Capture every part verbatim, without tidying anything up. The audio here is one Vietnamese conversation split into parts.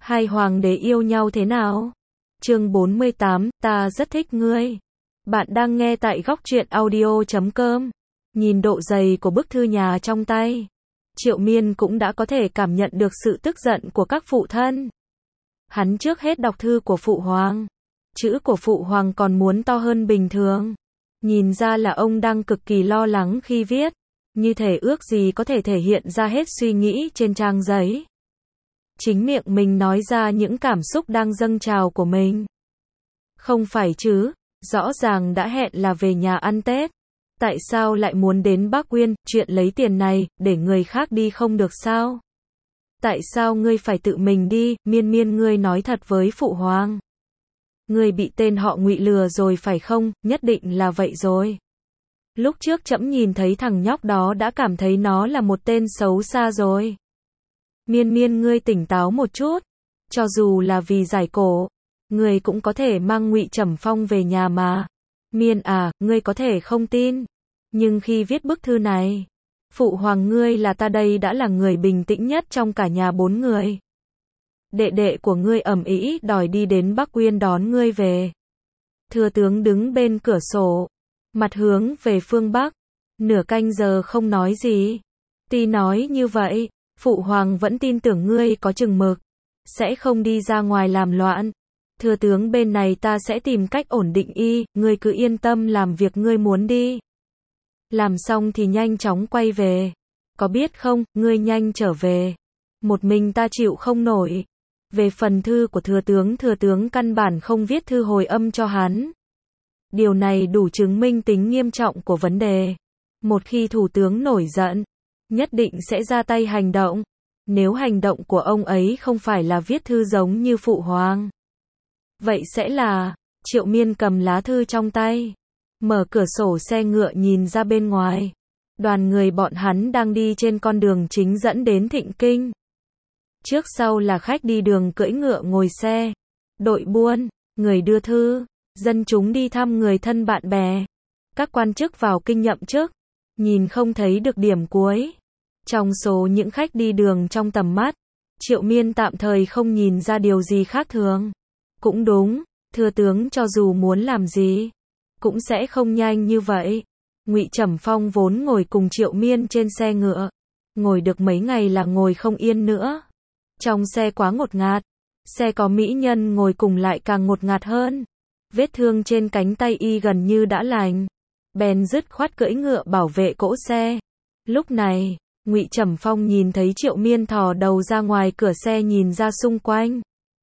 Hai hoàng đế yêu nhau thế nào? Chương bốn mươi tám, ta rất thích ngươi. Bạn đang nghe tại góc truyện audio chấm com. Nhìn độ dày của bức thư nhà trong tay, Triệu Miên cũng đã có thể cảm nhận được sự tức giận của các phụ thân. Hắn trước hết đọc thư của phụ hoàng. Chữ của phụ hoàng còn muốn to hơn bình thường. Nhìn ra là ông đang cực kỳ lo lắng khi viết. Như thể ước gì có thể thể hiện ra hết suy nghĩ trên trang giấy. Chính miệng mình nói ra những cảm xúc đang dâng trào của mình. Không phải chứ, rõ ràng đã hẹn là về nhà ăn Tết. Tại sao lại muốn đến Bắc Uyên, chuyện lấy tiền này, để người khác đi không được sao? Tại sao ngươi phải tự mình đi, Miên Miên ngươi nói thật với phụ hoàng. Ngươi bị tên họ Ngụy lừa rồi phải không, nhất định là vậy rồi. Lúc trước trẫm nhìn thấy thằng nhóc đó đã cảm thấy nó là một tên xấu xa rồi. Miên Miên ngươi tỉnh táo một chút, cho dù là vì giải cổ, ngươi cũng có thể mang Ngụy Trầm Phong về nhà mà. Miên à, ngươi có thể không tin, nhưng khi viết bức thư này, phụ hoàng ngươi là ta đây đã là người bình tĩnh nhất trong cả nhà bốn người. Đệ đệ của ngươi ầm ĩ đòi đi đến Bắc Uyên đón ngươi về. Thừa tướng đứng bên cửa sổ, mặt hướng về phương Bắc, nửa canh giờ không nói gì. Tuy nói như vậy, phụ hoàng vẫn tin tưởng ngươi có chừng mực, sẽ không đi ra ngoài làm loạn. Thừa tướng bên này ta sẽ tìm cách ổn định y, ngươi cứ yên tâm làm việc ngươi muốn đi. Làm xong thì nhanh chóng quay về. Có biết không, ngươi nhanh trở về. Một mình ta chịu không nổi. Về phần thư của thừa tướng, thừa tướng căn bản không viết thư hồi âm cho hắn. Điều này đủ chứng minh tính nghiêm trọng của vấn đề. Một khi thủ tướng nổi giận, nhất định sẽ ra tay hành động. Nếu hành động của ông ấy không phải là viết thư giống như phụ hoàng, vậy sẽ là, Triệu Miên cầm lá thư trong tay, mở cửa sổ xe ngựa nhìn ra bên ngoài. Đoàn người bọn hắn đang đi trên con đường chính dẫn đến Thịnh Kinh. Trước sau là khách đi đường cưỡi ngựa ngồi xe, đội buôn, người đưa thư, dân chúng đi thăm người thân bạn bè. Các quan chức vào kinh nhậm chức, nhìn không thấy được điểm cuối. Trong số những khách đi đường trong tầm mắt, Triệu Miên tạm thời không nhìn ra điều gì khác thường. Cũng đúng, thừa tướng cho dù muốn làm gì, cũng sẽ không nhanh như vậy. Ngụy Trầm Phong vốn ngồi cùng Triệu Miên trên xe ngựa, ngồi được mấy ngày là ngồi không yên nữa. Trong xe quá ngột ngạt, xe có mỹ nhân ngồi cùng lại càng ngột ngạt hơn. Vết thương trên cánh tay y gần như đã lành, bèn dứt khoát cưỡi ngựa bảo vệ cỗ xe. Lúc này, Ngụy Trầm Phong nhìn thấy Triệu Miên thò đầu ra ngoài cửa xe nhìn ra xung quanh.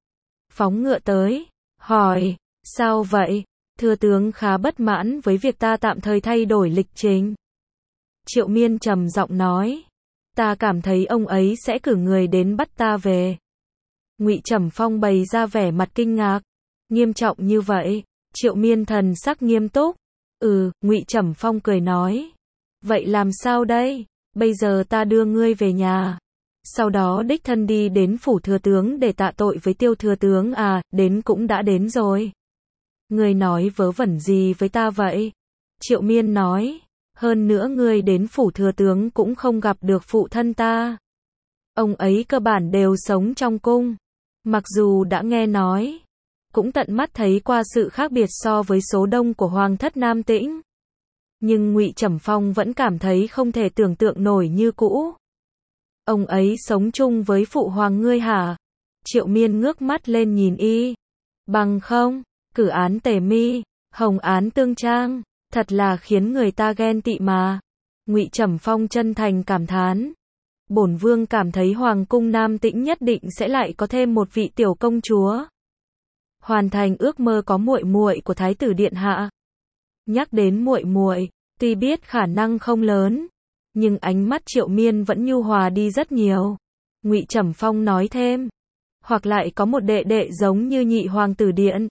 Phóng ngựa tới, hỏi, sao vậy? Thừa tướng khá bất mãn với việc ta tạm thời thay đổi lịch trình. Triệu Miên trầm giọng nói, ta cảm thấy ông ấy sẽ cử người đến bắt ta về. Ngụy Trầm Phong bày ra vẻ mặt kinh ngạc, nghiêm trọng như vậy? Triệu Miên thần sắc nghiêm túc. Ừ, Ngụy Trầm Phong cười nói, vậy làm sao đây? Bây giờ ta đưa ngươi về nhà, sau đó đích thân đi đến phủ thừa tướng để tạ tội với Tiêu thừa tướng à, đến cũng đã đến rồi. Ngươi nói vớ vẩn gì với ta vậy? Triệu Miên nói, hơn nữa ngươi đến phủ thừa tướng cũng không gặp được phụ thân ta. Ông ấy cơ bản đều sống trong cung. Mặc dù đã nghe nói, cũng tận mắt thấy qua sự khác biệt so với số đông của Hoàng thất Nam Tĩnh. Nhưng Ngụy Trầm Phong vẫn cảm thấy không thể tưởng tượng nổi như cũ. Ông ấy sống chung với phụ hoàng ngươi hả? Triệu Miên ngước mắt lên nhìn y. Bằng không, cử án Tề Mi, hồng án Tương Trang, thật là khiến người ta ghen tị mà. Ngụy Trầm Phong chân thành cảm thán. Bổn vương cảm thấy hoàng cung Nam Tĩnh nhất định sẽ lại có thêm một vị tiểu công chúa, hoàn thành ước mơ có muội muội của thái tử điện hạ. Nhắc đến muội muội, tuy biết khả năng không lớn, nhưng ánh mắt Triệu Miên vẫn nhu hòa đi rất nhiều. Ngụy Trầm Phong nói thêm, hoặc lại có một đệ đệ giống như nhị hoàng tử điện.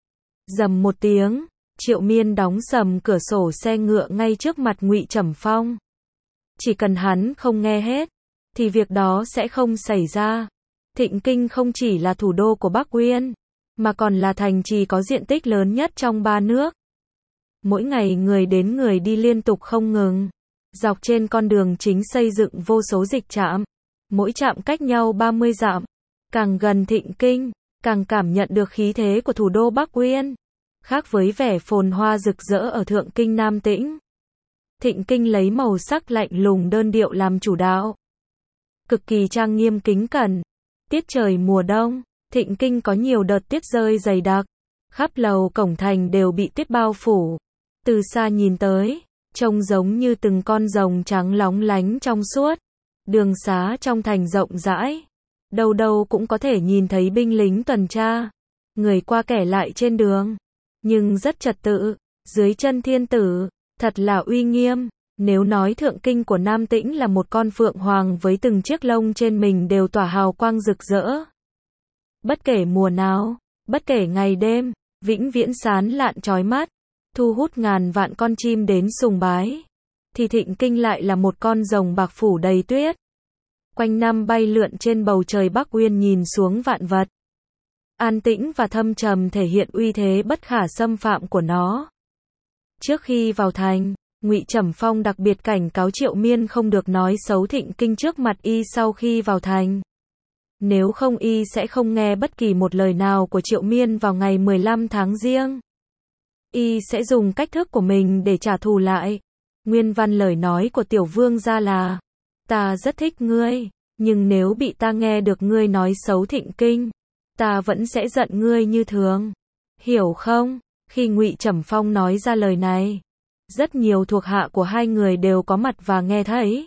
Rầm một tiếng, Triệu Miên đóng sầm cửa sổ xe ngựa ngay trước mặt Ngụy Trầm Phong. Chỉ cần hắn không nghe hết, thì việc đó sẽ không xảy ra. Thịnh Kinh không chỉ là thủ đô của Bắc Uyên, mà còn là thành trì có diện tích lớn nhất trong ba nước. Mỗi ngày người đến người đi liên tục không ngừng. Dọc trên con đường chính xây dựng vô số dịch trạm, mỗi trạm cách nhau ba mươi dặm. Càng gần Thịnh Kinh, càng cảm nhận được khí thế của thủ đô Bắc Uyên. Khác với vẻ phồn hoa rực rỡ ở Thượng Kinh Nam Tĩnh. Thịnh Kinh lấy màu sắc lạnh lùng đơn điệu làm chủ đạo. Cực kỳ trang nghiêm kính cẩn. Tiết trời mùa đông, Thịnh Kinh có nhiều đợt tuyết rơi dày đặc. Khắp lầu cổng thành đều bị tuyết bao phủ. Từ xa nhìn tới, trông giống như từng con rồng trắng lóng lánh trong suốt. Đường xá trong thành rộng rãi. Đâu đâu cũng có thể nhìn thấy binh lính tuần tra. Người qua kẻ lại trên đường. Nhưng rất trật tự. Dưới chân thiên tử, thật là uy nghiêm. Nếu nói Thượng Kinh của Nam Tĩnh là một con phượng hoàng với từng chiếc lông trên mình đều tỏa hào quang rực rỡ. Bất kể mùa nào, bất kể ngày đêm, vĩnh viễn sáng lạn chói mắt, thu hút ngàn vạn con chim đến sùng bái. Thì Thịnh Kinh lại là một con rồng bạc phủ đầy tuyết. Quanh năm bay lượn trên bầu trời Bắc Uyên nhìn xuống vạn vật. An tĩnh và thâm trầm thể hiện uy thế bất khả xâm phạm của nó. Trước khi vào thành, Ngụy Trầm Phong đặc biệt cảnh cáo Triệu Miên không được nói xấu Thịnh Kinh trước mặt y sau khi vào thành. Nếu không y sẽ không nghe bất kỳ một lời nào của Triệu Miên vào ngày mười lăm tháng Giêng. Y sẽ dùng cách thức của mình để trả thù lại. Nguyên văn lời nói của Tiểu Vương gia là: ta rất thích ngươi, nhưng nếu bị ta nghe được ngươi nói xấu Thịnh Kinh, ta vẫn sẽ giận ngươi như thường. Hiểu không? Khi Ngụy Trầm Phong nói ra lời này, rất nhiều thuộc hạ của hai người đều có mặt và nghe thấy.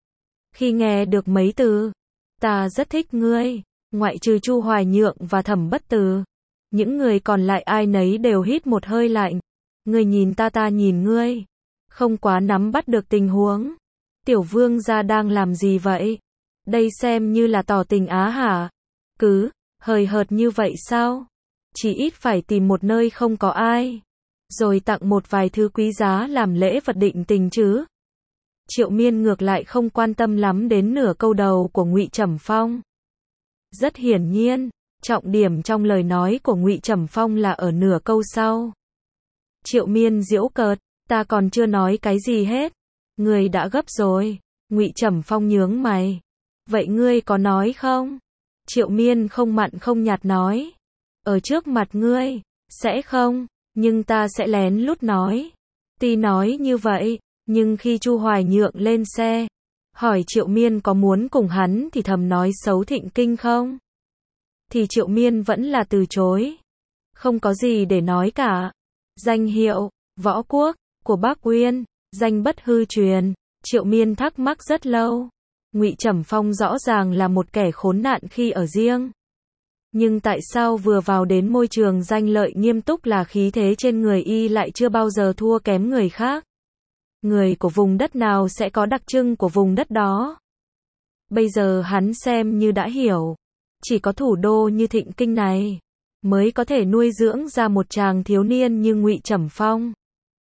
Khi nghe được mấy từ ta rất thích ngươi, ngoại trừ Chu Hoài Nhượng và Thẩm Bất Từ, những người còn lại ai nấy đều hít một hơi lạnh. Ngươi nhìn ta, ta nhìn ngươi, không quá nắm bắt được tình huống. Tiểu Vương gia đang làm gì vậy? Đây xem như là tỏ tình á hả? Cứ hời hợt như vậy sao? Chỉ ít phải tìm một nơi không có ai, rồi tặng một vài thứ quý giá làm lễ vật định tình chứ. Triệu Miên ngược lại không quan tâm lắm đến nửa câu đầu của Ngụy Trầm Phong. Rất hiển nhiên, trọng điểm trong lời nói của Ngụy Trầm Phong là ở nửa câu sau. Triệu Miên giễu cợt, ta còn chưa nói cái gì hết. Ngươi đã gấp rồi. Ngụy Trầm Phong nhướng mày. Vậy ngươi có nói không? Triệu Miên không mặn không nhạt nói. Ở trước mặt ngươi, sẽ không, nhưng ta sẽ lén lút nói. Tuy nói như vậy, nhưng khi Chu Hoài Nhượng lên xe, hỏi Triệu Miên có muốn cùng hắn thì thầm nói xấu Thịnh Kinh không? Thì Triệu Miên vẫn là từ chối. Không có gì để nói cả. Danh hiệu, Võ Quốc, của Bắc Uyên, danh bất hư truyền. Triệu Miên thắc mắc rất lâu. Ngụy Trầm Phong rõ ràng là một kẻ khốn nạn khi ở riêng. Nhưng tại sao vừa vào đến môi trường danh lợi nghiêm túc là khí thế trên người y lại chưa bao giờ thua kém người khác? Người của vùng đất nào sẽ có đặc trưng của vùng đất đó? Bây giờ hắn xem như đã hiểu. Chỉ có thủ đô như Thịnh Kinh này mới có thể nuôi dưỡng ra một chàng thiếu niên như Ngụy Trầm Phong.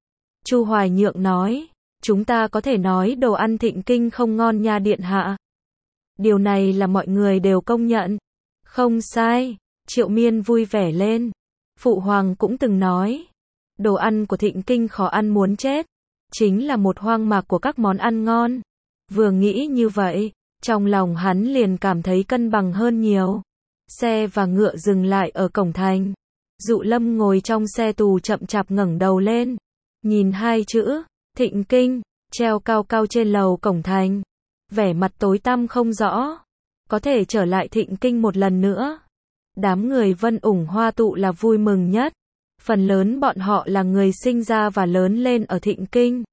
Chu Hoài Nhượng nói, chúng ta có thể nói đồ ăn Thịnh Kinh không ngon nha điện hạ. Điều này là mọi người đều công nhận. Không sai, Triệu Miên vui vẻ lên. Phụ hoàng cũng từng nói, đồ ăn của Thịnh Kinh khó ăn muốn chết. Chính là một hoang mạc của các món ăn ngon. Vừa nghĩ như vậy, trong lòng hắn liền cảm thấy cân bằng hơn nhiều. Xe và ngựa dừng lại ở cổng thành. Dụ Lâm ngồi trong xe tù chậm chạp ngẩng đầu lên. Nhìn hai chữ, Thịnh Kinh, treo cao cao trên lầu cổng thành. Vẻ mặt tối tăm không rõ. Có thể trở lại Thịnh Kinh một lần nữa. Đám người Vân Ủng Hoa tụ là vui mừng nhất. Phần lớn bọn họ là người sinh ra và lớn lên ở Thịnh Kinh.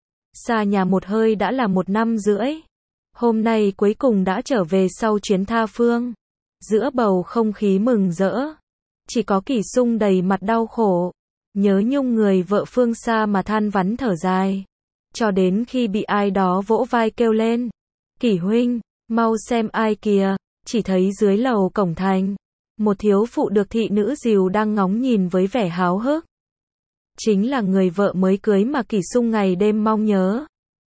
Xa nhà một hơi đã là một năm rưỡi. Hôm nay cuối cùng đã trở về sau chuyến tha phương. Giữa bầu không khí mừng rỡ, chỉ có Kỷ Sung đầy mặt đau khổ. Nhớ nhung người vợ phương xa mà than vắn thở dài. Cho đến khi bị ai đó vỗ vai kêu lên. Kỷ huynh, mau xem ai kìa. Chỉ thấy dưới lầu cổng thành, một thiếu phụ được thị nữ dìu đang ngóng nhìn với vẻ háo hức. Chính là người vợ mới cưới mà Kỷ Sung ngày đêm mong nhớ.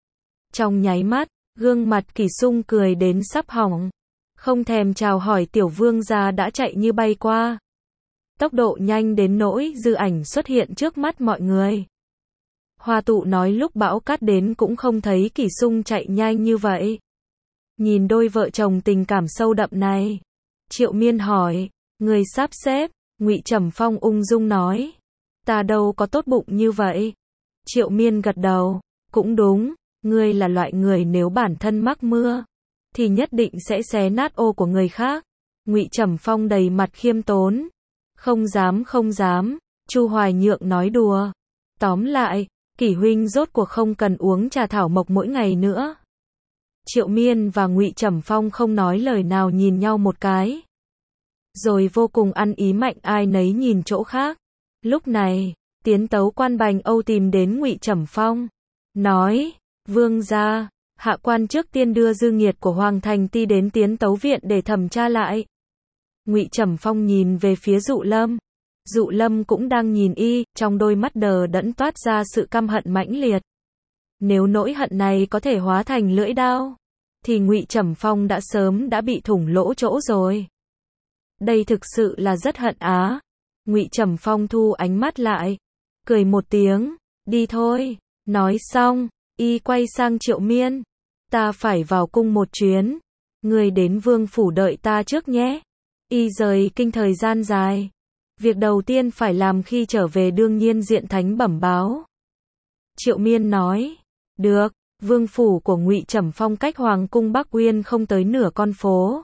Trong nháy mắt, gương mặt Kỷ Sung cười đến sắp hỏng. Không thèm chào hỏi tiểu vương gia đã chạy như bay qua. Tốc độ nhanh đến nỗi dư ảnh xuất hiện trước mắt mọi người. Hoa tụ nói lúc bão cát đến cũng không thấy Kỷ Sung chạy nhanh như vậy. Nhìn đôi vợ chồng tình cảm sâu đậm này, Triệu Miên hỏi, người sắp xếp, Ngụy Trầm Phong ung dung nói, ta đâu có tốt bụng như vậy. Triệu Miên gật đầu, cũng đúng, ngươi là loại người nếu bản thân mắc mưa, thì nhất định sẽ xé nát ô của người khác. Ngụy Trầm Phong đầy mặt khiêm tốn, không dám không dám, Chu Hoài Nhượng nói đùa. Tóm lại, Kỷ huynh rốt cuộc không cần uống trà thảo mộc mỗi ngày nữa. Triệu Miên và Ngụy Trầm Phong không nói lời nào nhìn nhau một cái, rồi vô cùng ăn ý mạnh ai nấy nhìn chỗ khác. Lúc này, Tiến Tấu quan Bành Âu tìm đến Ngụy Trầm Phong, nói, vương gia, hạ quan trước tiên đưa dư nghiệt của Hoàng Thành Ti đến Tiến Tấu viện để thẩm tra lại. Ngụy Trầm Phong nhìn về phía Dụ Lâm. Dụ Lâm cũng đang nhìn y, trong đôi mắt đờ đẫn toát ra sự căm hận mãnh liệt. Nếu nỗi hận này có thể hóa thành lưỡi đao, thì Ngụy Trầm Phong đã sớm đã bị thủng lỗ chỗ rồi. Đây thực sự là rất hận á. Ngụy Trầm Phong thu ánh mắt lại, cười một tiếng, đi thôi. Nói xong, y quay sang Triệu Miên, ta phải vào cung một chuyến, người đến vương phủ đợi ta trước nhé. Y rời kinh thời gian dài, việc đầu tiên phải làm khi trở về đương nhiên diện thánh bẩm báo. Triệu Miên nói, được. Vương phủ của Ngụy Trầm Phong cách Hoàng cung Bắc Uyên không tới nửa con phố.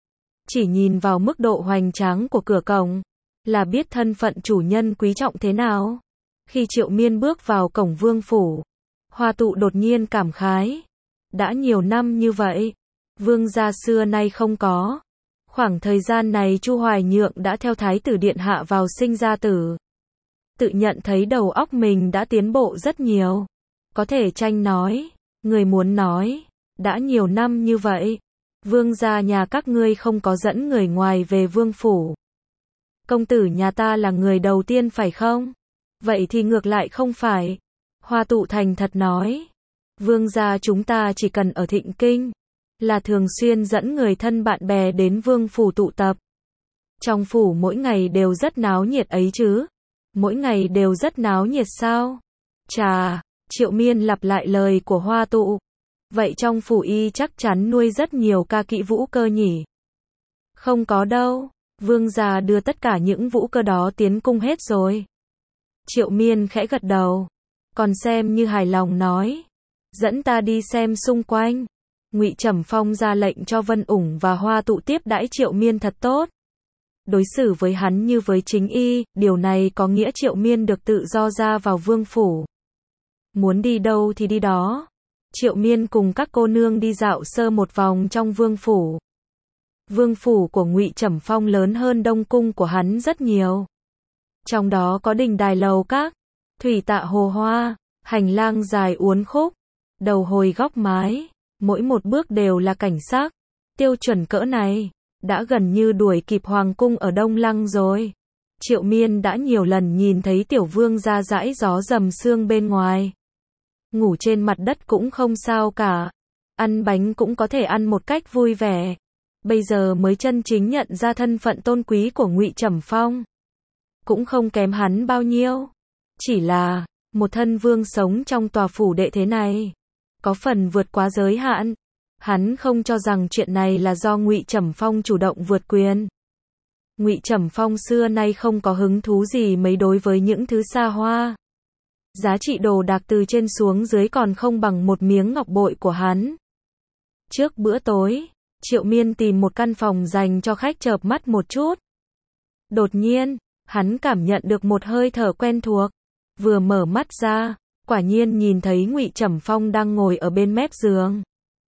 Chỉ nhìn vào mức độ hoành tráng của cửa cổng, là biết thân phận chủ nhân quý trọng thế nào. Khi Triệu Miên bước vào cổng vương phủ, Hoa Tụ đột nhiên cảm khái. Đã nhiều năm như vậy, vương gia xưa nay không có. Khoảng thời gian này Chu Hoài Nhượng đã theo Thái tử Điện Hạ vào sinh ra tử. Tự nhận thấy đầu óc mình đã tiến bộ rất nhiều. Có thể tranh nói, người muốn nói, đã nhiều năm như vậy, vương gia nhà các ngươi không có dẫn người ngoài về vương phủ. Công tử nhà ta là người đầu tiên phải không? Vậy thì ngược lại không phải. Hoa Tụ thành thật nói, vương gia chúng ta chỉ cần ở Thịnh Kinh, là thường xuyên dẫn người thân bạn bè đến vương phủ tụ tập. Trong phủ mỗi ngày đều rất náo nhiệt ấy chứ. Mỗi ngày đều rất náo nhiệt sao? Chà, Triệu Miên lặp lại lời của Hoa Tụ. Vậy trong phủ y chắc chắn nuôi rất nhiều ca kỹ vũ cơ nhỉ? Không có đâu, vương gia đưa tất cả những vũ cơ đó tiến cung hết rồi. Triệu Miên khẽ gật đầu, còn xem như hài lòng nói, dẫn ta đi xem xung quanh. Ngụy Trầm Phong ra lệnh cho Vân Ủng và Hoa Tụ tiếp đãi Triệu Miên thật tốt. Đối xử với hắn như với chính y, điều này có nghĩa Triệu Miên được tự do ra vào vương phủ. Muốn đi đâu thì đi đó. Triệu Miên cùng các cô nương đi dạo sơ một vòng trong vương phủ. Vương phủ của Ngụy Trầm Phong lớn hơn Đông cung của hắn rất nhiều. Trong đó có đình đài lầu các, thủy tạ hồ hoa, hành lang dài uốn khúc, đầu hồi góc mái, mỗi một bước đều là cảnh sắc. Tiêu chuẩn cỡ này, đã gần như đuổi kịp Hoàng cung ở Đông Lăng rồi. Triệu Miên đã nhiều lần nhìn thấy tiểu vương ra dãi gió dầm sương bên ngoài. Ngủ trên mặt đất cũng không sao cả. Ăn bánh cũng có thể ăn một cách vui vẻ. Bây giờ mới chân chính nhận ra thân phận tôn quý của Ngụy Trầm Phong. Cũng không kém hắn bao nhiêu. Chỉ là, một thân vương sống trong tòa phủ đệ thế này, có phần vượt quá giới hạn. Hắn không cho rằng chuyện này là do Ngụy Trầm Phong chủ động vượt quyền. Ngụy Trầm Phong xưa nay không có hứng thú gì mấy đối với những thứ xa hoa. Giá trị đồ đạc từ trên xuống dưới còn không bằng một miếng ngọc bội của hắn. Trước bữa tối, Triệu Miên tìm một căn phòng dành cho khách chợp mắt một chút. Đột nhiên, hắn cảm nhận được một hơi thở quen thuộc. Vừa mở mắt ra, quả nhiên nhìn thấy Ngụy Trầm Phong đang ngồi ở bên mép giường.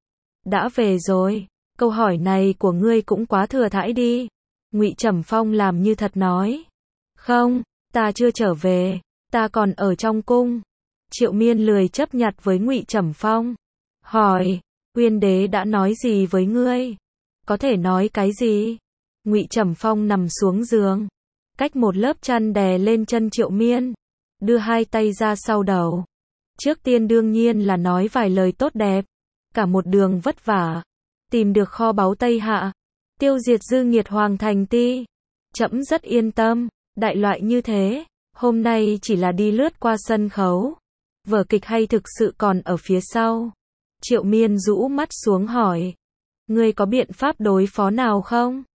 Đã về rồi, câu hỏi này của ngươi cũng quá thừa thãi đi. Ngụy Trầm Phong làm như thật nói. Không, ta chưa trở về, ta còn ở trong cung. Triệu Miên lười chấp nhặt với Ngụy Trầm Phong. Hỏi, Uyên đế đã nói gì với ngươi? Có thể nói cái gì? Ngụy Trầm Phong nằm xuống giường, cách một lớp chăn đè lên chân Triệu Miên, đưa hai tay ra sau đầu. Trước tiên đương nhiên là nói vài lời tốt đẹp. Cả một đường vất vả, tìm được kho báu Tây Hạ, tiêu diệt dư nghiệt Hoàng Thành Ti. Trẫm rất yên tâm, đại loại như thế, hôm nay chỉ là đi lướt qua sân khấu. Vở kịch hay thực sự còn ở phía sau. Triệu Miên rũ mắt xuống hỏi, ngươi có biện pháp đối phó nào không?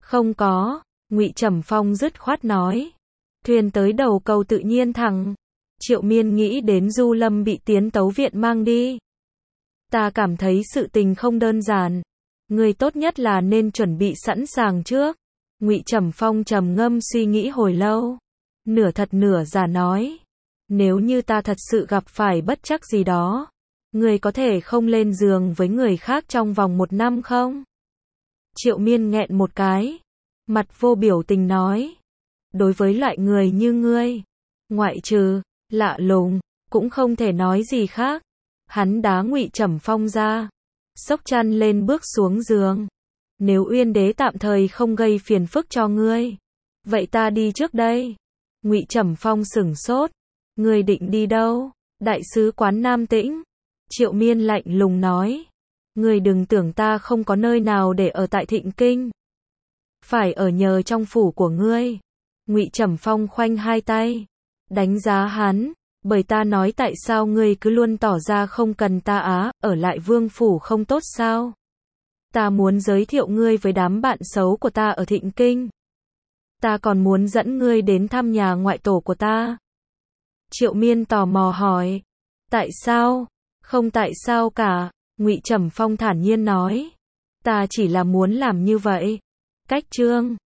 Không có, Ngụy Trầm Phong dứt khoát nói. Thuyền tới đầu cầu tự nhiên thẳng. Triệu Miên nghĩ đến Du Lâm bị Tiến Tấu Viện mang đi. Ta cảm thấy sự tình không đơn giản. Người tốt nhất là nên chuẩn bị sẵn sàng trước. Ngụy Trầm Phong trầm ngâm suy nghĩ hồi lâu. Nửa thật nửa giả nói. Nếu như ta thật sự gặp phải bất trắc gì đó, người có thể không lên giường với người khác trong vòng một năm không? Triệu Miên nghẹn một cái. Mặt vô biểu tình nói. Đối với loại người như ngươi, ngoại trừ lạ lùng, cũng không thể nói gì khác. Hắn đá Ngụy Trầm Phong ra, xốc chăn lên bước xuống giường. Nếu Uyên Đế tạm thời không gây phiền phức cho ngươi, vậy ta đi trước đây. Ngụy Trầm Phong sửng sốt. Ngươi định đi đâu? Đại sứ quán Nam Tĩnh. Triệu Miên lạnh lùng nói. Ngươi đừng tưởng ta không có nơi nào để ở tại Thịnh Kinh. Phải ở nhờ trong phủ của ngươi. Ngụy Trầm Phong khoanh hai tay, đánh giá hắn. Bởi ta nói tại sao ngươi cứ luôn tỏ ra không cần ta á, ở lại vương phủ không tốt sao? Ta muốn giới thiệu ngươi với đám bạn xấu của ta ở Thịnh Kinh. Ta còn muốn dẫn ngươi đến thăm nhà ngoại tổ của ta. Triệu Miên tò mò hỏi. Tại sao? Không tại sao cả, Ngụy Trầm Phong thản nhiên nói. Ta chỉ là muốn làm như vậy. Cách chương